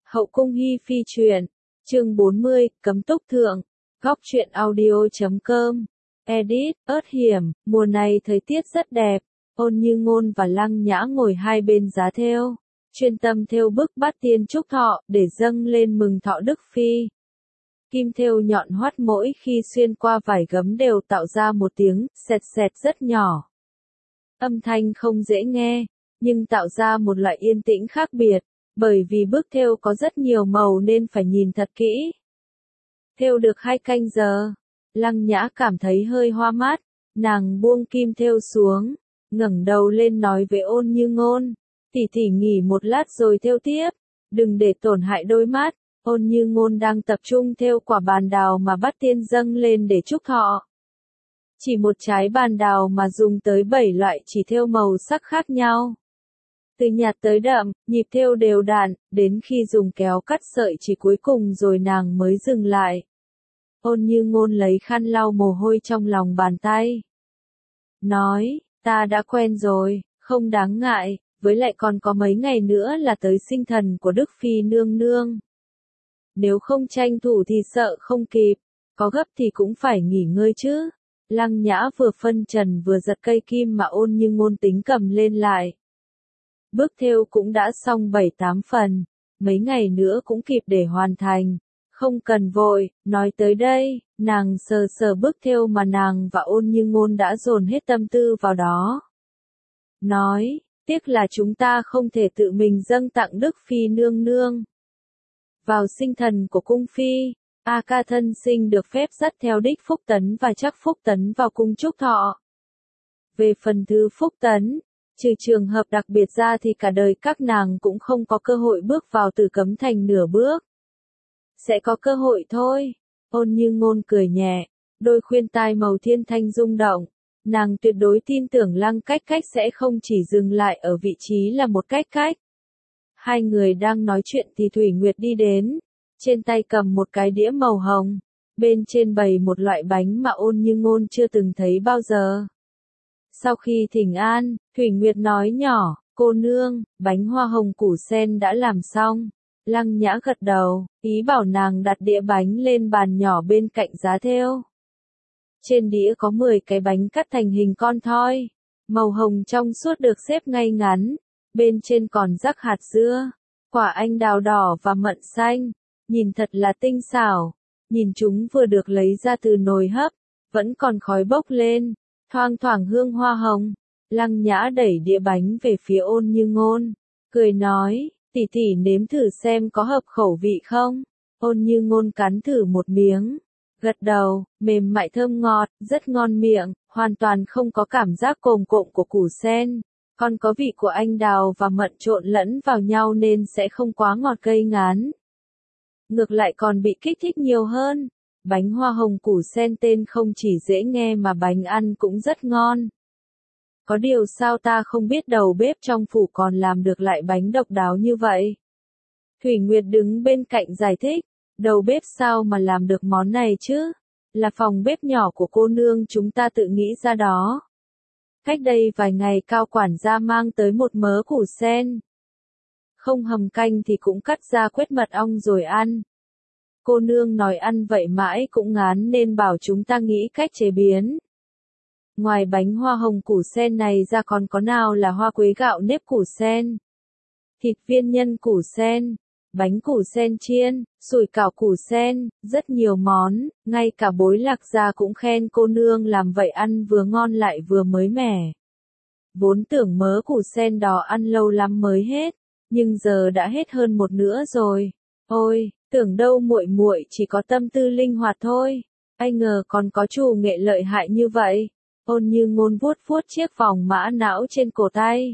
Hậu cung hi phi truyện, chương 40, cấm túc thượng, góc truyện audio.com, edit, ớt hiểm, mùa này thời tiết rất đẹp, Ôn Như Ngôn và Lăng Nhã ngồi hai bên giá thêu, chuyên tâm thêu bức bát tiên trúc thọ, để dâng lên mừng thọ Đức Phi. Kim thêu nhọn hoắt mỗi khi xuyên qua vải gấm đều tạo ra một tiếng sẹt sẹt rất nhỏ. Âm thanh không dễ nghe, nhưng tạo ra một loại yên tĩnh khác biệt, bởi vì bức thêu có rất nhiều màu nên phải nhìn thật kỹ. Thêu được 2 canh giờ, Lăng Nhã cảm thấy hơi hoa mắt, nàng buông kim thêu xuống, ngẩng đầu lên nói với Ôn Như Ngôn, tỷ tỷ nghỉ một lát rồi thêu tiếp, đừng để tổn hại đôi mắt. Ôn Như Ngôn đang tập trung thêu quả bàn đào mà bát tiên dâng lên để chúc thọ. Chỉ một trái bàn đào mà dùng tới 7 loại chỉ thêu màu sắc khác nhau. Từ nhạt tới đậm, nhịp thêu đều đặn, đến khi dùng kéo cắt sợi chỉ cuối cùng rồi nàng mới dừng lại. Ôn Như Ngôn lấy khăn lau mồ hôi trong lòng bàn tay. Nói, ta đã quen rồi, không đáng ngại, với lại còn có mấy ngày nữa là tới sinh thần của Đức Phi nương nương. Nếu không tranh thủ thì sợ không kịp, có gấp thì cũng phải nghỉ ngơi chứ. Lăng Nhã vừa phân trần vừa giật cây kim mà Ôn Như Ngôn tính cầm lên lại. Bước thêu cũng đã xong 7-8 phần, mấy ngày nữa cũng kịp để hoàn thành, không cần vội. Nói tới đây, nàng sờ sờ bước thêu mà nàng và Ôn Như Ngôn đã dồn hết tâm tư vào đó. Nói, tiếc là chúng ta không thể tự mình dâng tặng Đức Phi nương nương. Vào sinh thần của cung phi, A Ca thân sinh được phép dắt theo Đích Phúc Tấn và Trắc Phúc Tấn vào cung chúc thọ. Về phần Thư Phúc Tấn, trừ trường hợp đặc biệt ra thì cả đời các nàng cũng không có cơ hội bước vào Tử Cấm Thành nửa bước. Sẽ có cơ hội thôi. Ôn Như Ngôn cười nhẹ, đôi khuyên tai màu thiên thanh rung động. Nàng tuyệt đối tin tưởng Lăng Cách Cách sẽ không chỉ dừng lại ở vị trí là một cách cách. Hai người đang nói chuyện thì Thủy Nguyệt đi đến, trên tay cầm một cái đĩa màu hồng, bên trên bày một loại bánh mà Ôn Như Ngôn chưa từng thấy bao giờ. Sau khi thỉnh an, Thủy Nguyệt nói nhỏ, cô nương, bánh hoa hồng củ sen đã làm xong. Lăng Nhã gật đầu, ý bảo nàng đặt đĩa bánh lên bàn nhỏ bên cạnh giá thêu. Trên đĩa có 10 cái bánh cắt thành hình con thoi, màu hồng trong suốt được xếp ngay ngắn, bên trên còn rắc hạt dưa, quả anh đào đỏ và mận xanh, nhìn thật là tinh xảo. Nhìn chúng vừa được lấy ra từ nồi hấp, vẫn còn khói bốc lên, thoang thoảng hương hoa hồng. Lăng Nhã đẩy đĩa bánh về phía Ôn Như Ngôn, cười nói, tỷ tỷ nếm thử xem có hợp khẩu vị không. Ôn Như Ngôn cắn thử một miếng, gật đầu, mềm mại thơm ngọt, rất ngon miệng, hoàn toàn không có cảm giác cồm cộm của củ sen, còn có vị của anh đào và mận trộn lẫn vào nhau nên sẽ không quá ngọt gây ngán. Ngược lại còn bị kích thích nhiều hơn. Bánh hoa hồng củ sen tên không chỉ dễ nghe mà bánh ăn cũng rất ngon. Có điều sao ta không biết đầu bếp trong phủ còn làm được lại bánh độc đáo như vậy? Thủy Nguyệt đứng bên cạnh giải thích, đầu bếp sao mà làm được món này chứ? Là phòng bếp nhỏ của cô nương chúng ta tự nghĩ ra đó. Cách đây vài ngày Cao quản gia mang tới một mớ củ sen. Không hầm canh thì cũng cắt ra quết mật ong rồi ăn. Cô nương nói ăn vậy mãi cũng ngán nên bảo chúng ta nghĩ cách chế biến. Ngoài bánh hoa hồng củ sen này ra còn có nào là hoa quế gạo nếp củ sen, thịt viên nhân củ sen, bánh củ sen chiên, sủi cảo củ sen, rất nhiều món, ngay cả Bối Lạc gia cũng khen cô nương làm vậy ăn vừa ngon lại vừa mới mẻ. Vốn tưởng mớ củ sen đó ăn lâu lắm mới hết, nhưng giờ đã hết hơn một nửa rồi. Ôi, tưởng đâu muội muội chỉ có tâm tư linh hoạt thôi, ai ngờ còn có trù nghệ lợi hại như vậy. Ôn Như Ngôn vuốt vuốt chiếc vòng mã não trên cổ tay.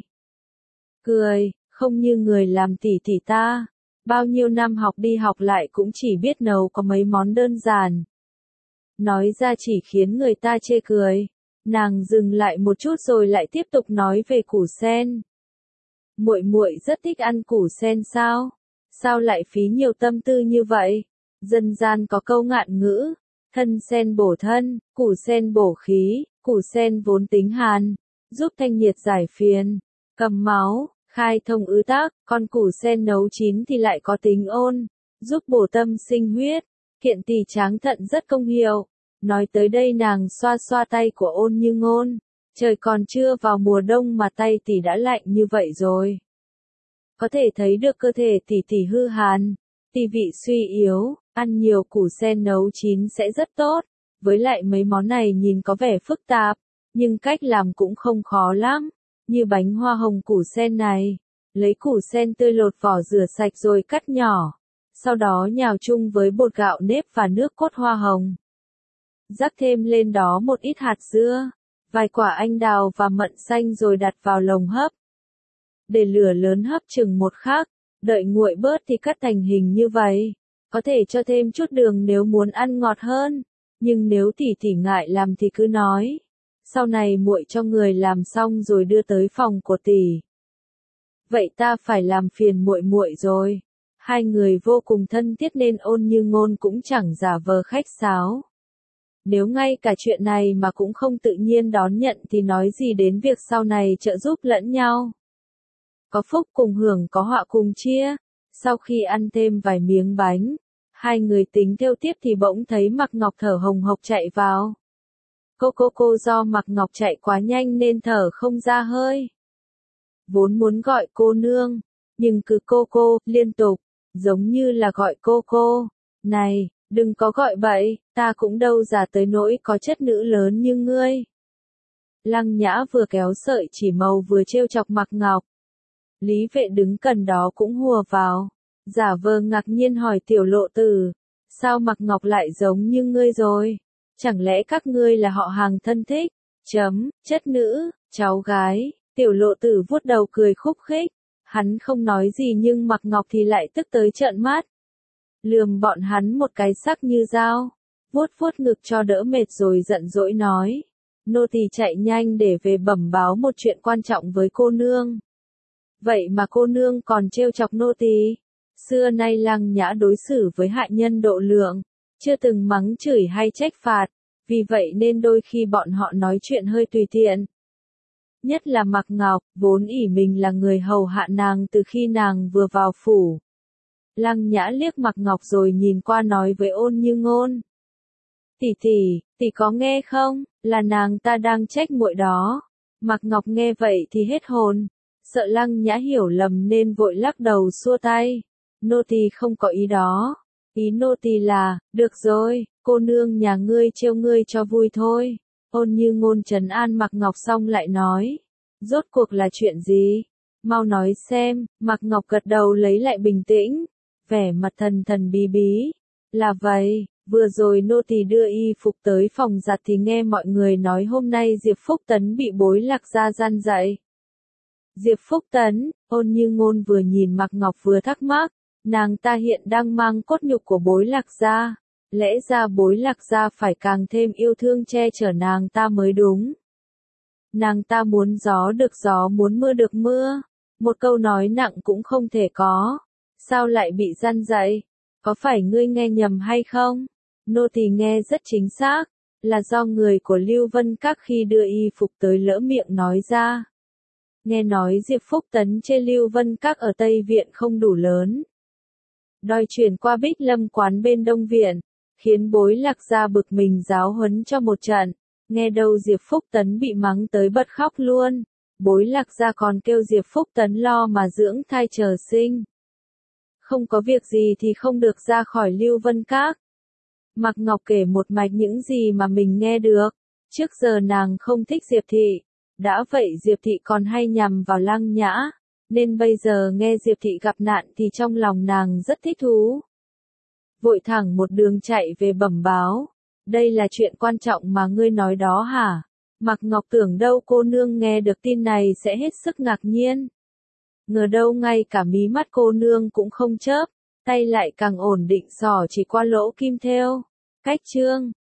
Cười, không như người làm tỷ tỷ ta. Bao nhiêu năm học đi học lại cũng chỉ biết nấu có mấy món đơn giản. Nói ra chỉ khiến người ta chê cười. Nàng dừng lại một chút rồi lại tiếp tục nói về củ sen. Muội muội rất thích ăn củ sen sao? Sao lại phí nhiều tâm tư như vậy? Dân gian có câu ngạn ngữ, thân sen bổ thân, củ sen bổ khí, củ sen vốn tính hàn, giúp thanh nhiệt giải phiền, cầm máu, Khai thông ứ tác, con củ sen nấu chín thì lại có tính ôn, giúp bổ tâm sinh huyết, kiện tỳ tráng thận rất công hiệu. Nói tới đây nàng xoa xoa tay của Ôn Như Ngôn, trời còn chưa vào mùa đông mà tay tỷ đã lạnh như vậy rồi. Có thể thấy được cơ thể tỷ hư hàn, tỷ vị suy yếu, ăn nhiều củ sen nấu chín sẽ rất tốt, với lại mấy món này nhìn có vẻ phức tạp, nhưng cách làm cũng không khó lắm, như bánh hoa hồng củ sen này, lấy củ sen tươi lột vỏ rửa sạch rồi cắt nhỏ, sau đó nhào chung với bột gạo nếp và nước cốt hoa hồng. Rắc thêm lên đó một ít hạt dưa, vài quả anh đào và mận xanh rồi đặt vào lồng hấp. Để lửa lớn hấp chừng 1 khắc, đợi nguội bớt thì cắt thành hình như vậy. Có thể cho thêm chút đường nếu muốn ăn ngọt hơn, nhưng nếu tỷ ngại làm thì cứ nói. Sau này muội cho người làm xong rồi đưa tới phòng của tỷ. Vậy ta phải làm phiền muội rồi. Hai người vô cùng thân thiết nên Ôn Như Ngôn cũng chẳng giả vờ khách sáo. Nếu ngay cả chuyện này mà cũng không tự nhiên đón nhận thì nói gì đến việc sau này trợ giúp lẫn nhau. Có phúc cùng hưởng có họa cùng chia. Sau khi ăn thêm vài miếng bánh, hai người tính theo tiếp thì bỗng thấy Mạc Ngọc thở hồng hộc chạy vào. Cô do Mạc Ngọc chạy quá nhanh nên thở không ra hơi. Vốn muốn gọi cô nương, nhưng cứ cô liên tục, giống như là gọi cô. Này, đừng có gọi bậy, ta cũng đâu già tới nỗi có chất nữ lớn như ngươi. Lăng Nhã vừa kéo sợi chỉ màu vừa trêu chọc Mạc Ngọc. Lý Vệ đứng gần đó cũng hùa vào, giả vờ ngạc nhiên hỏi Tiểu Lộ Tử, sao Mạc Ngọc lại giống như ngươi rồi? Chẳng lẽ các ngươi là họ hàng thân thích? Chất nữ, cháu gái. Tiểu Lộ Tử vuốt đầu cười khúc khích. Hắn không nói gì nhưng Mạc Ngọc thì lại tức tới trợn mắt. Lườm bọn hắn một cái sắc như dao. Vuốt ngực cho đỡ mệt rồi giận dỗi nói. Nô tỳ chạy nhanh để về bẩm báo một chuyện quan trọng với cô nương. Vậy mà cô nương còn trêu chọc nô tỳ. Xưa nay Lăng Nhã đối xử với hạ nhân độ lượng, chưa từng mắng chửi hay trách phạt, vì vậy nên đôi khi bọn họ nói chuyện hơi tùy tiện. Nhất là Mạc Ngọc, vốn ỷ mình là người hầu hạ nàng từ khi nàng vừa vào phủ. Lăng Nhã liếc Mạc Ngọc rồi nhìn qua nói với Ôn Như Ngôn. Tỷ có nghe không, là nàng ta đang trách muội đó. Mạc Ngọc nghe vậy thì hết hồn, sợ Lăng Nhã hiểu lầm nên vội lắc đầu xua tay. Nô tỳ không có ý đó. Ý nô tỳ là, được rồi, cô nương nhà ngươi trêu ngươi cho vui thôi. Ôn Như Ngôn trấn an Mạc Ngọc xong lại nói. Rốt cuộc là chuyện gì? Mau nói xem. Mạc Ngọc gật đầu lấy lại bình tĩnh, vẻ mặt thần bí. Là vậy, vừa rồi nô tỳ đưa y phục tới phòng giặt thì nghe mọi người nói hôm nay Diệp Phúc Tấn bị Bối Lạc Gia gian dạy. Diệp Phúc Tấn, Ôn Như Ngôn vừa nhìn Mạc Ngọc vừa thắc mắc, nàng ta hiện đang mang cốt nhục của Bối Lạc Gia, lẽ ra Bối Lạc Gia phải càng thêm yêu thương che chở nàng ta mới đúng. Nàng ta muốn gió được gió muốn mưa được mưa, một câu nói nặng cũng không thể có, sao lại bị gian dạy, có phải ngươi nghe nhầm hay không? Nô tỳ nghe rất chính xác, là do người của Lưu Vân Các khi đưa y phục tới lỡ miệng nói ra. Nghe nói Diệp Phúc Tấn chê Lưu Vân Các ở Tây Viện không đủ lớn, đòi chuyển qua Bích Lâm quán bên Đông Viện, khiến Bối Lạc Gia bực mình giáo huấn cho một trận. Nghe đâu Diệp Phúc Tấn bị mắng tới bật khóc luôn. Bối Lạc Gia còn kêu Diệp Phúc Tấn lo mà dưỡng thai chờ sinh. Không có việc gì thì không được ra khỏi Lưu Vân Các. Mạc Ngọc kể một mạch những gì mà mình nghe được. Trước giờ nàng không thích Diệp Thị. Đã vậy Diệp Thị còn hay nhằm vào Lăng Nhã. Nên bây giờ nghe Diệp Thị gặp nạn thì trong lòng nàng rất thích thú. Vội thẳng một đường chạy về bẩm báo. Đây là chuyện quan trọng mà ngươi nói đó hả? Mạc Ngọc tưởng đâu cô nương nghe được tin này sẽ hết sức ngạc nhiên. Ngờ đâu ngay cả mí mắt cô nương cũng không chớp, tay lại càng ổn định xỏ chỉ qua lỗ kim thêu. Cách chương